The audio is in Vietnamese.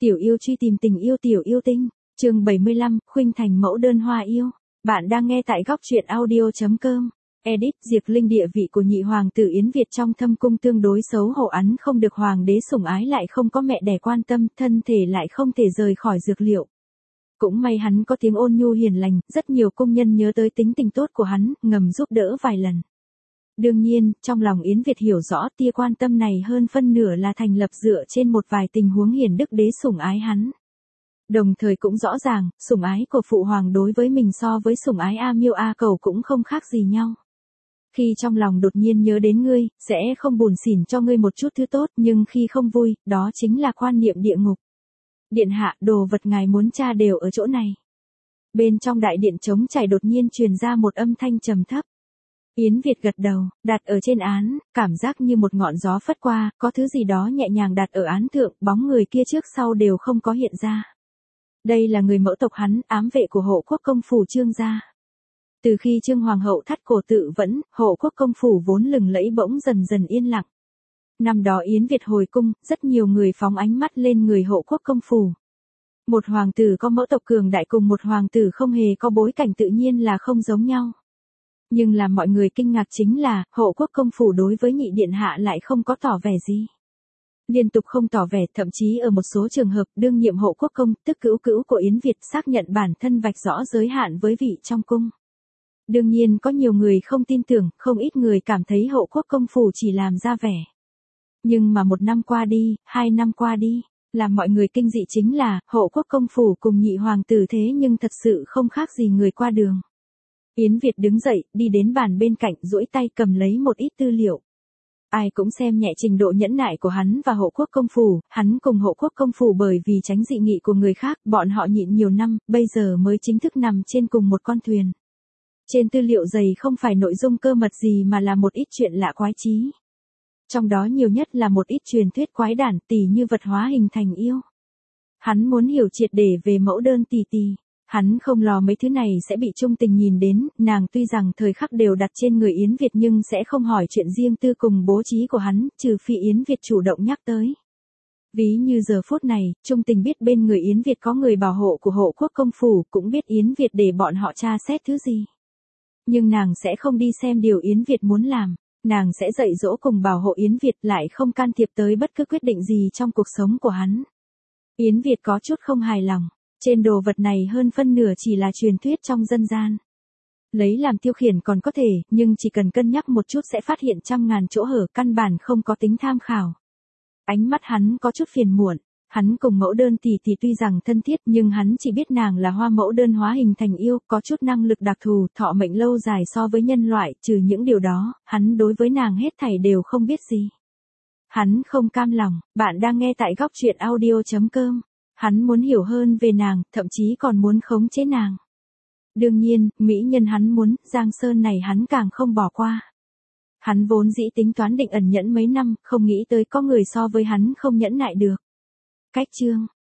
Tiểu yêu truy tìm tình yêu tiểu yêu tinh, chương 75, khuynh thành mẫu đơn hoa yêu. Bạn đang nghe tại góc truyện audio.com. Edit, Diệp Linh địa vị của nhị hoàng tử Yến Việt trong thâm cung tương đối xấu hổ, hắn không được hoàng đế sủng ái lại không có mẹ đẻ quan tâm, thân thể lại không thể rời khỏi dược liệu. Cũng may hắn có tiếng ôn nhu hiền lành, rất nhiều cung nhân nhớ tới tính tình tốt của hắn, ngầm giúp đỡ vài lần. Đương nhiên, trong lòng Yến Việt hiểu rõ tia quan tâm này hơn phân nửa là thành lập dựa trên một vài tình huống hiền đức đế sủng ái hắn. Đồng thời cũng rõ ràng, sủng ái của phụ hoàng đối với mình so với sủng ái A Miêu A Cầu cũng không khác gì nhau. Khi trong lòng đột nhiên nhớ đến ngươi, sẽ không buồn xỉn cho ngươi một chút thứ tốt, nhưng khi không vui, đó chính là quan niệm địa ngục. Điện hạ, đồ vật ngài muốn tra đều ở chỗ này. Bên trong đại điện trống trải đột nhiên truyền ra một âm thanh trầm thấp. Yến Việt gật đầu, đặt ở trên án, cảm giác như một ngọn gió phất qua, có thứ gì đó nhẹ nhàng đặt ở án thượng, bóng người kia trước sau đều không có hiện ra. Đây là người mẫu tộc hắn, ám vệ của hộ quốc công phủ Trương gia. Từ khi Trương hoàng hậu thắt cổ tự vẫn, hộ quốc công phủ vốn lừng lẫy bỗng dần dần yên lặng. Năm đó Yến Việt hồi cung, rất nhiều người phóng ánh mắt lên người hộ quốc công phủ. Một hoàng tử có mẫu tộc cường đại cùng một hoàng tử không hề có bối cảnh tự nhiên là không giống nhau. Nhưng làm mọi người kinh ngạc chính là, hộ quốc công phủ đối với nhị điện hạ lại không có tỏ vẻ gì. Liên tục không tỏ vẻ, thậm chí ở một số trường hợp, đương nhiệm hộ quốc công, tức cữu cữu của Yến Việt xác nhận bản thân vạch rõ giới hạn với vị trong cung. Đương nhiên có nhiều người không tin tưởng, không ít người cảm thấy hộ quốc công phủ chỉ làm ra vẻ. Nhưng mà 1 năm qua đi, 2 năm qua đi, làm mọi người kinh dị chính là, hộ quốc công phủ cùng nhị hoàng tử thế nhưng thật sự không khác gì người qua đường. Yến Việt đứng dậy, đi đến bàn bên cạnh, duỗi tay cầm lấy một ít tư liệu. Ai cũng xem nhẹ trình độ nhẫn nại của hắn và hộ quốc công phủ, hắn cùng hộ quốc công phủ bởi vì tránh dị nghị của người khác, bọn họ nhịn nhiều năm, bây giờ mới chính thức nằm trên cùng một con thuyền. Trên tư liệu dày không phải nội dung cơ mật gì mà là một ít chuyện lạ quái trí. Trong đó nhiều nhất là một ít truyền thuyết quái đản, tỉ như vật hóa hình thành yêu. Hắn muốn hiểu triệt để về mẫu đơn tì tì. Hắn không lo mấy thứ này sẽ bị Trung Tình nhìn đến, nàng tuy rằng thời khắc đều đặt trên người Yến Việt nhưng sẽ không hỏi chuyện riêng tư cùng bố trí của hắn, trừ phi Yến Việt chủ động nhắc tới. Ví như giờ phút này, Trung Tình biết bên người Yến Việt có người bảo hộ của hộ quốc công phủ, cũng biết Yến Việt để bọn họ tra xét thứ gì. Nhưng nàng sẽ không đi xem điều Yến Việt muốn làm, nàng sẽ dạy dỗ cùng bảo hộ Yến Việt, lại không can thiệp tới bất cứ quyết định gì trong cuộc sống của hắn. Yến Việt có chút không hài lòng. Trên đồ vật này hơn phân nửa chỉ là truyền thuyết trong dân gian. Lấy làm tiêu khiển còn có thể, nhưng chỉ cần cân nhắc một chút sẽ phát hiện trăm ngàn chỗ hở, căn bản không có tính tham khảo. Ánh mắt hắn có chút phiền muộn. Hắn cùng mẫu đơn tỷ tỷ tuy rằng thân thiết nhưng hắn chỉ biết nàng là hoa mẫu đơn hóa hình thành yêu, có chút năng lực đặc thù, thọ mệnh lâu dài so với nhân loại, trừ những điều đó, hắn đối với nàng hết thảy đều không biết gì. Hắn không cam lòng. Bạn đang nghe tại góc truyện audio.com. Hắn muốn hiểu hơn về nàng, thậm chí còn muốn khống chế nàng. Đương nhiên, mỹ nhân hắn muốn, Giang Sơn này hắn càng không bỏ qua. Hắn vốn dĩ tính toán định ẩn nhẫn mấy năm, không nghĩ tới có người so với hắn không nhẫn nại được. Cách chương.